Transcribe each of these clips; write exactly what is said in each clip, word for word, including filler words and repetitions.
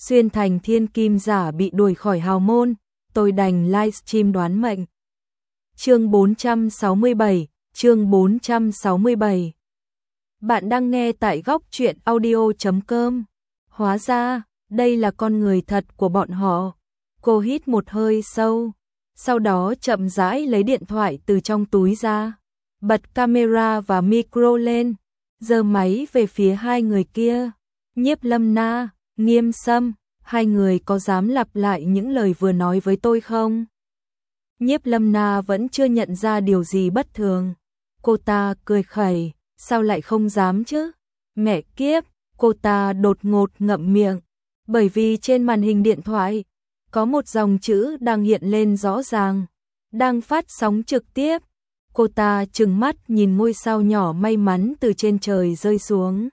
xuyên thành thiên kim giả bị đuổi khỏi hào môn, tôi đành livestream đoán mệnh. Chương bốn trăm sáu mươi bảy, chương bốn trăm sáu mươi bảy. Bạn đang nghe tại góc truyện audio chấm com. Hóa ra, đây là con người thật của bọn họ. Cô hít một hơi sâu, sau đó chậm rãi lấy điện thoại từ trong túi ra, bật camera và micro lên, giơ máy về phía hai người kia. Nhiếp Lâm Na, Nghiêm Sâm, hai người có dám lặp lại những lời vừa nói với tôi không? Nhiếp Lâm Na vẫn chưa nhận ra điều gì bất thường. Cô ta cười khẩy, sao lại không dám chứ? Mẹ kiếp, cô ta đột ngột ngậm miệng, bởi vì trên màn hình điện thoại có một dòng chữ đang hiện lên rõ ràng, đang phát sóng trực tiếp. Cô ta trừng mắt nhìn ngôi sao nhỏ may mắn từ trên trời rơi xuống.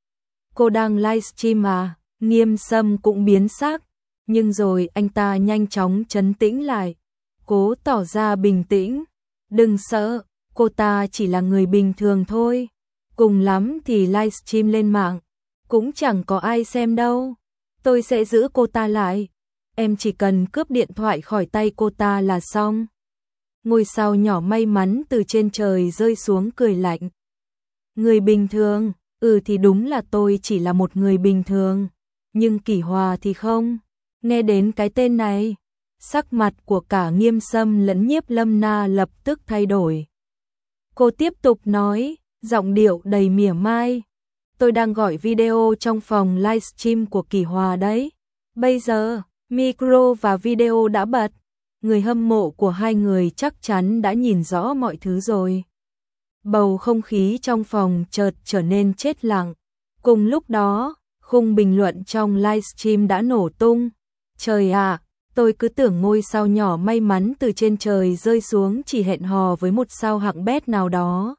Cô đang livestream à? Nghiêm Sâm cũng biến sắc, nhưng rồi anh ta nhanh chóng trấn tĩnh lại, cố tỏ ra bình tĩnh. Đừng sợ, cô ta chỉ là người bình thường thôi, cùng lắm thì livestream lên mạng, cũng chẳng có ai xem đâu. Tôi sẽ giữ cô ta lại, em chỉ cần cướp điện thoại khỏi tay cô ta là xong. Ngôi sao nhỏ may mắn từ trên trời rơi xuống cười lạnh. Người bình thường, ừ thì đúng là tôi chỉ là một người bình thường, nhưng Kỷ Hòa thì không. Nghe đến cái tên này, sắc mặt của cả Nghiêm Sâm lẫn Nhiếp Lâm Na lập tức thay đổi. Cô tiếp tục nói, giọng điệu đầy mỉa mai. Tôi đang gọi video trong phòng livestream của Kỷ Hòa đấy. Bây giờ, micro và video đã bật. Người hâm mộ của hai người chắc chắn đã nhìn rõ mọi thứ rồi. Bầu không khí trong phòng chợt trở nên chết lặng. Cùng lúc đó, khung bình luận trong livestream đã nổ tung. Trời ạ, tôi cứ tưởng ngôi sao nhỏ may mắn từ trên trời rơi xuống chỉ hẹn hò với một sao hạng bét nào đó.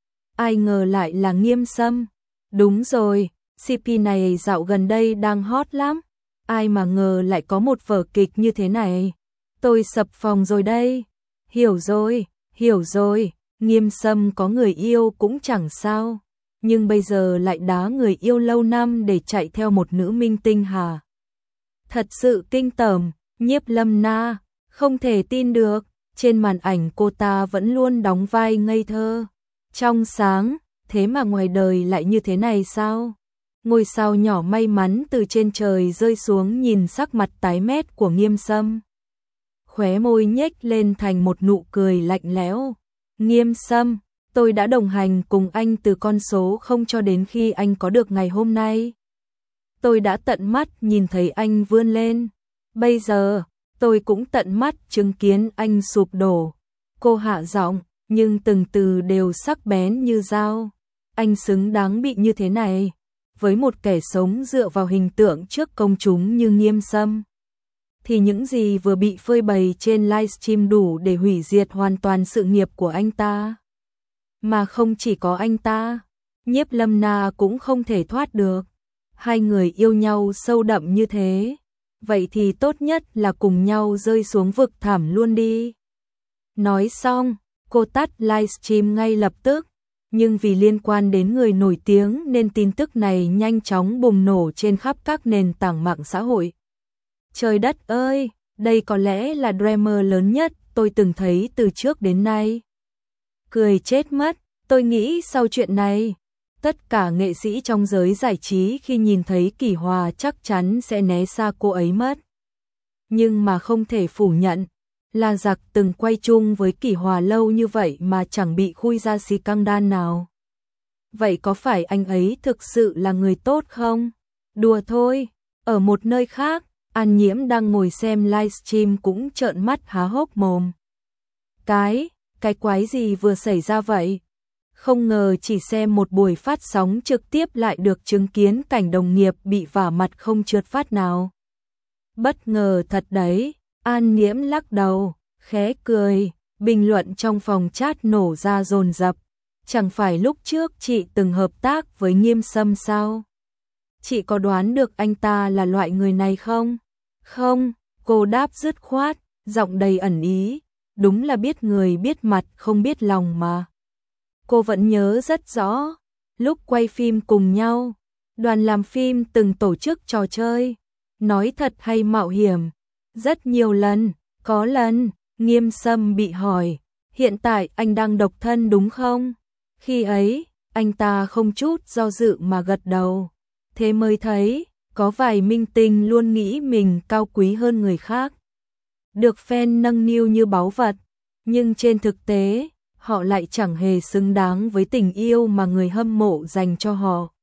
Ai ngờ lại là Nghiêm Sâm. Đúng rồi, xê pê này dạo gần đây đang hot lắm. Ai mà ngờ lại có một vở kịch như thế này. Tôi sập phòng rồi đây. Hiểu rồi, hiểu rồi, Nghiêm Sâm có người yêu cũng chẳng sao, nhưng bây giờ lại đá người yêu lâu năm để chạy theo một nữ minh tinh hả? Thật sự kinh tởm. Nhiếp Lâm Na không thể tin được, trên màn ảnh cô ta vẫn luôn đóng vai ngây thơ, trong sáng, thế mà ngoài đời lại như thế này sao? Ngôi sao nhỏ may mắn từ trên trời rơi xuống nhìn sắc mặt tái mét của Nghiêm Sâm. Khóe môi nhếch lên thành một nụ cười lạnh lẽo. Nghiêm Sâm, tôi đã đồng hành cùng anh từ con số không cho đến khi anh có được ngày hôm nay. Tôi đã tận mắt nhìn thấy anh vươn lên. Bây giờ, tôi cũng tận mắt chứng kiến anh sụp đổ. Cô hạ giọng, nhưng từng từ đều sắc bén như dao. Anh xứng đáng bị như thế này, với một kẻ sống dựa vào hình tượng trước công chúng như Nghiêm Sâm. Thì những gì vừa bị phơi bày trên livestream đủ để hủy diệt hoàn toàn sự nghiệp của anh ta. Mà không chỉ có anh ta, Nhiếp Lâm Na cũng không thể thoát được. Hai người yêu nhau sâu đậm như thế, vậy thì tốt nhất là cùng nhau rơi xuống vực thẳm luôn đi. Nói xong, cô tắt livestream ngay lập tức, nhưng vì liên quan đến người nổi tiếng nên tin tức này nhanh chóng bùng nổ trên khắp các nền tảng mạng xã hội. Trời đất ơi, đây có lẽ là drama lớn nhất tôi từng thấy từ trước đến nay. Cười chết mất, tôi nghĩ sau chuyện này, tất cả nghệ sĩ trong giới giải trí khi nhìn thấy Kỷ Hòa chắc chắn sẽ né xa cô ấy mất. Nhưng mà không thể phủ nhận, là giặc từng quay chung với Kỷ Hòa lâu như vậy mà chẳng bị khui ra xì căng đan nào. Vậy có phải anh ấy thực sự là người tốt không? Đùa thôi, ở một nơi khác, An Nhiễm đang ngồi xem livestream cũng trợn mắt há hốc mồm. Cái, cái quái gì vừa xảy ra vậy? Không ngờ chỉ xem một buổi phát sóng trực tiếp lại được chứng kiến cảnh đồng nghiệp bị vả mặt không trượt phát nào. Bất ngờ thật đấy, An Nhiễm lắc đầu, khẽ cười, bình luận trong phòng chat nổ ra dồn dập. Chẳng phải lúc trước chị từng hợp tác với Nghiêm Sâm sao? Chị có đoán được anh ta là loại người này không? Không, cô đáp dứt khoát, giọng đầy ẩn ý, đúng là biết người biết mặt không biết lòng mà. Cô vẫn nhớ rất rõ, lúc quay phim cùng nhau, đoàn làm phim từng tổ chức trò chơi, nói thật hay mạo hiểm? Rất nhiều lần, có lần, Nghiêm Sâm bị hỏi, hiện tại anh đang độc thân đúng không? Khi ấy, anh ta không chút do dự mà gật đầu. Thế mới thấy, có vài minh tinh luôn nghĩ mình cao quý hơn người khác. Được fan nâng niu như báu vật, nhưng trên thực tế, họ lại chẳng hề xứng đáng với tình yêu mà người hâm mộ dành cho họ.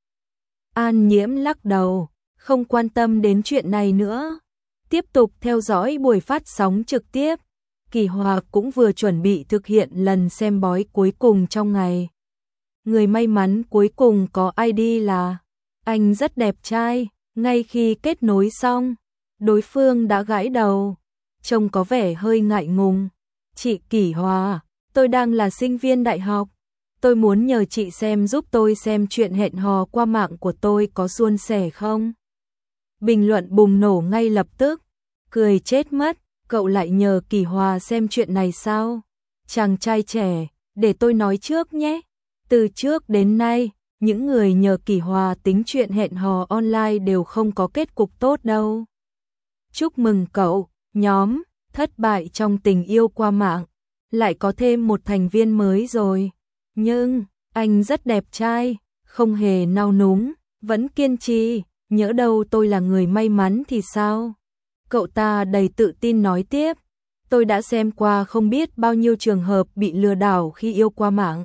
An Nhiễm lắc đầu, không quan tâm đến chuyện này nữa. Tiếp tục theo dõi buổi phát sóng trực tiếp. Kỳ Hòa cũng vừa chuẩn bị thực hiện lần xem bói cuối cùng trong ngày. Người may mắn cuối cùng có i đê là anh rất đẹp trai. Ngay khi kết nối xong, đối phương đã gãi đầu, trông có vẻ hơi ngại ngùng. Chị Kỳ Hòa, tôi đang là sinh viên đại học. Tôi muốn nhờ chị xem giúp tôi xem chuyện hẹn hò qua mạng của tôi có suôn sẻ không? Bình luận bùng nổ ngay lập tức. Cười chết mất, cậu lại nhờ Kỳ Hòa xem chuyện này sao? Chàng trai trẻ, để tôi nói trước nhé. Từ trước đến nay, những người nhờ Kỳ Hòa tính chuyện hẹn hò online đều không có kết cục tốt đâu. Chúc mừng cậu, nhóm thất bại trong tình yêu qua mạng, lại có thêm một thành viên mới rồi. Nhưng, anh rất đẹp trai, không hề nao núng, vẫn kiên trì, nhỡ đâu tôi là người may mắn thì sao? Cậu ta đầy tự tin nói tiếp, tôi đã xem qua không biết bao nhiêu trường hợp bị lừa đảo khi yêu qua mạng.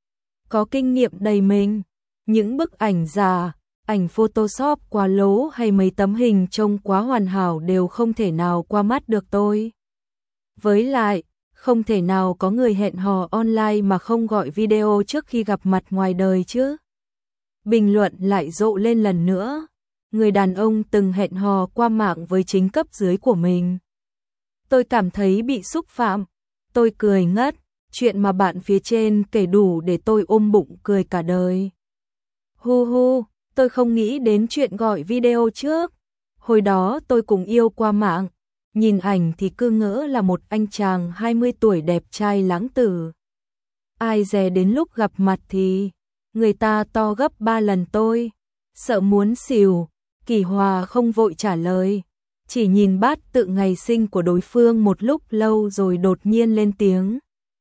Có kinh nghiệm đầy mình, những bức ảnh giả, ảnh Photoshop quá lố hay mấy tấm hình trông quá hoàn hảo đều không thể nào qua mắt được tôi. Với lại, không thể nào có người hẹn hò online mà không gọi video trước khi gặp mặt ngoài đời chứ. Bình luận lại rộ lên lần nữa. Người đàn ông từng hẹn hò qua mạng với chính cấp dưới của mình. Tôi cảm thấy bị xúc phạm. Tôi cười ngất. Chuyện mà bạn phía trên kể đủ để tôi ôm bụng cười cả đời. Hu hu, tôi không nghĩ đến chuyện gọi video trước. Hồi đó tôi cũng yêu qua mạng. Nhìn ảnh thì cứ ngỡ là một anh chàng hai mươi tuổi đẹp trai lãng tử. Ai dè đến lúc gặp mặt thì người ta to gấp ba lần tôi. Sợ muốn xỉu. Kỳ Hòa không vội trả lời, chỉ nhìn bát tự ngày sinh của đối phương một lúc lâu rồi đột nhiên lên tiếng.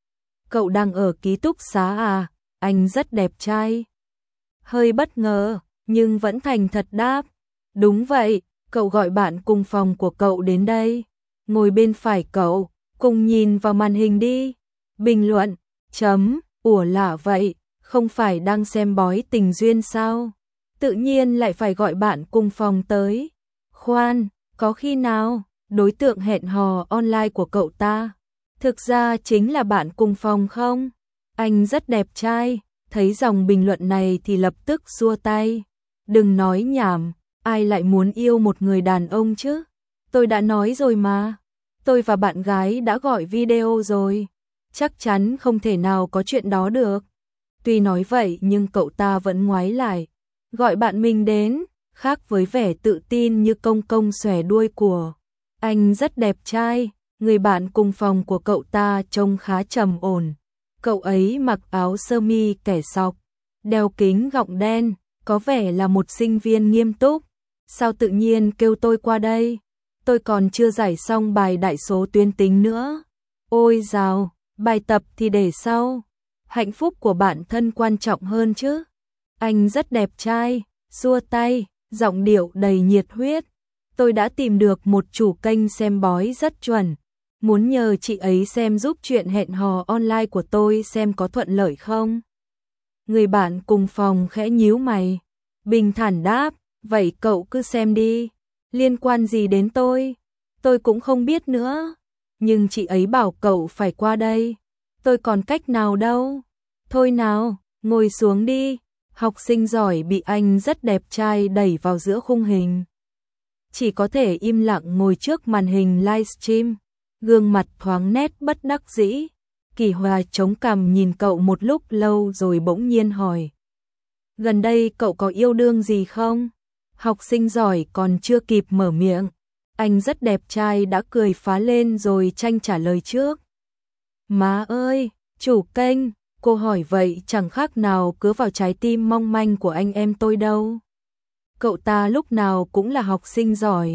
Cậu đang ở ký túc xá à? Anh rất đẹp trai. Hơi bất ngờ, nhưng vẫn thành thật đáp. Đúng vậy, cậu gọi bạn cùng phòng của cậu đến đây. Ngồi bên phải cậu, cùng nhìn vào màn hình đi. Bình luận, chấm, ủa lạ vậy, không phải đang xem bói tình duyên sao? Tự nhiên lại phải gọi bạn cùng phòng tới. Khoan, có khi nào, đối tượng hẹn hò online của cậu ta thực ra chính là bạn cùng phòng không? Anh rất đẹp trai. Thấy dòng bình luận này thì lập tức xua tay. Đừng nói nhảm, ai lại muốn yêu một người đàn ông chứ? Tôi đã nói rồi mà. Tôi và bạn gái đã gọi video rồi. Chắc chắn không thể nào có chuyện đó được. Tuy nói vậy nhưng cậu ta vẫn ngoái lại. Gọi bạn mình đến, khác với vẻ tự tin như công công xòe đuôi của. Anh rất đẹp trai, người bạn cùng phòng của cậu ta trông khá trầm ổn. Cậu ấy mặc áo sơ mi kẻ sọc, đeo kính gọng đen, có vẻ là một sinh viên nghiêm túc. Sao tự nhiên kêu tôi qua đây? Tôi còn chưa giải xong bài đại số tuyến tính nữa. Ôi dào, bài tập thì để sau. Hạnh phúc của bản thân quan trọng hơn chứ. Anh rất đẹp trai, xua tay, giọng điệu đầy nhiệt huyết. Tôi đã tìm được một chủ kênh xem bói rất chuẩn. Muốn nhờ chị ấy xem giúp chuyện hẹn hò online của tôi xem có thuận lợi không? Người bạn cùng phòng khẽ nhíu mày. Bình thản đáp, vậy cậu cứ xem đi. Liên quan gì đến tôi? Tôi cũng không biết nữa. Nhưng chị ấy bảo cậu phải qua đây. Tôi còn cách nào đâu. Thôi nào, ngồi xuống đi. Học sinh giỏi bị anh rất đẹp trai đẩy vào giữa khung hình. Chỉ có thể im lặng ngồi trước màn hình livestream. Gương mặt thoáng nét bất đắc dĩ. Kỳ Hòa chống cằm nhìn cậu một lúc lâu rồi bỗng nhiên hỏi. Gần đây cậu có yêu đương gì không? Học sinh giỏi còn chưa kịp mở miệng. Anh rất đẹp trai đã cười phá lên rồi tranh trả lời trước. Má ơi, chủ kênh, cô hỏi vậy chẳng khác nào cứa vào trái tim mong manh của anh em tôi đâu. Cậu ta lúc nào cũng là học sinh giỏi,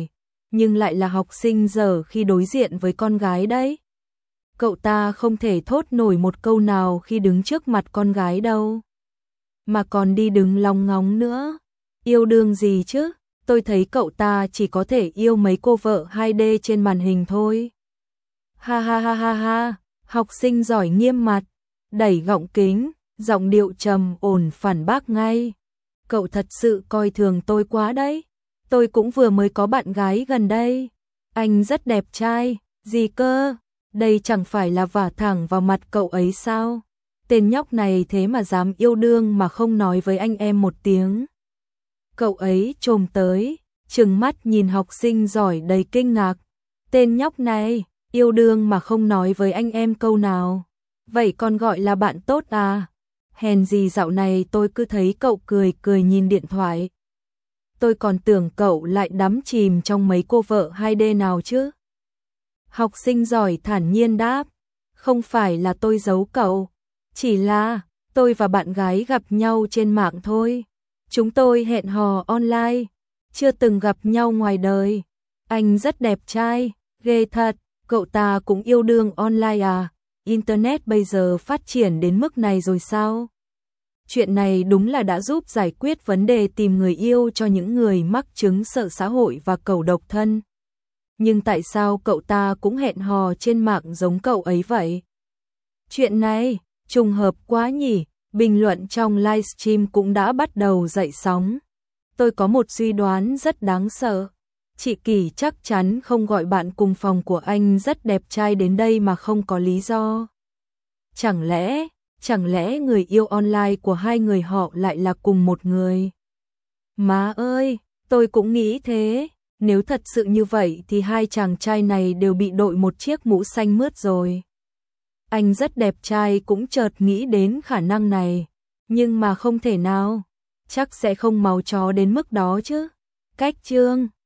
nhưng lại là học sinh dở khi đối diện với con gái đấy. Cậu ta không thể thốt nổi một câu nào khi đứng trước mặt con gái đâu. Mà còn đi đứng lóng ngóng nữa. Yêu đương gì chứ? Tôi thấy cậu ta chỉ có thể yêu mấy cô vợ hai D trên màn hình thôi. Ha ha ha ha ha, học sinh giỏi nghiêm mặt, đẩy gọng kính, giọng điệu trầm ổn phản bác ngay. Cậu thật sự coi thường tôi quá đấy. Tôi cũng vừa mới có bạn gái gần đây. Anh rất đẹp trai, gì cơ? Đây chẳng phải là vả thẳng vào mặt cậu ấy sao? Tên nhóc này thế mà dám yêu đương mà không nói với anh em một tiếng. Cậu ấy trồm tới, trừng mắt nhìn học sinh giỏi đầy kinh ngạc. Tên nhóc này, yêu đương mà không nói với anh em câu nào. Vậy còn gọi là bạn tốt à? Hèn gì dạo này tôi cứ thấy cậu cười cười nhìn điện thoại. Tôi còn tưởng cậu lại đắm chìm trong mấy cô vợ hai D nào chứ. Học sinh giỏi thản nhiên đáp. Không phải là tôi giấu cậu. Chỉ là tôi và bạn gái gặp nhau trên mạng thôi. Chúng tôi hẹn hò online. Chưa từng gặp nhau ngoài đời. Anh rất đẹp trai, ghê thật. Cậu ta cũng yêu đương online à? Internet bây giờ phát triển đến mức này rồi sao? Chuyện này đúng là đã giúp giải quyết vấn đề tìm người yêu cho những người mắc chứng sợ xã hội và cẩu độc thân. Nhưng tại sao cậu ta cũng hẹn hò trên mạng giống cậu ấy vậy? Chuyện này, trùng hợp quá nhỉ, bình luận trong livestream cũng đã bắt đầu dậy sóng. Tôi có một suy đoán rất đáng sợ. Chị Kỳ chắc chắn không gọi bạn cùng phòng của anh rất đẹp trai đến đây mà không có lý do. Chẳng lẽ, chẳng lẽ người yêu online của hai người họ lại là cùng một người? Má ơi, tôi cũng nghĩ thế. Nếu thật sự như vậy thì hai chàng trai này đều bị đội một chiếc mũ xanh mướt rồi. Anh rất đẹp trai cũng chợt nghĩ đến khả năng này. Nhưng mà không thể nào. Chắc sẽ không máu chó đến mức đó chứ. Cách chương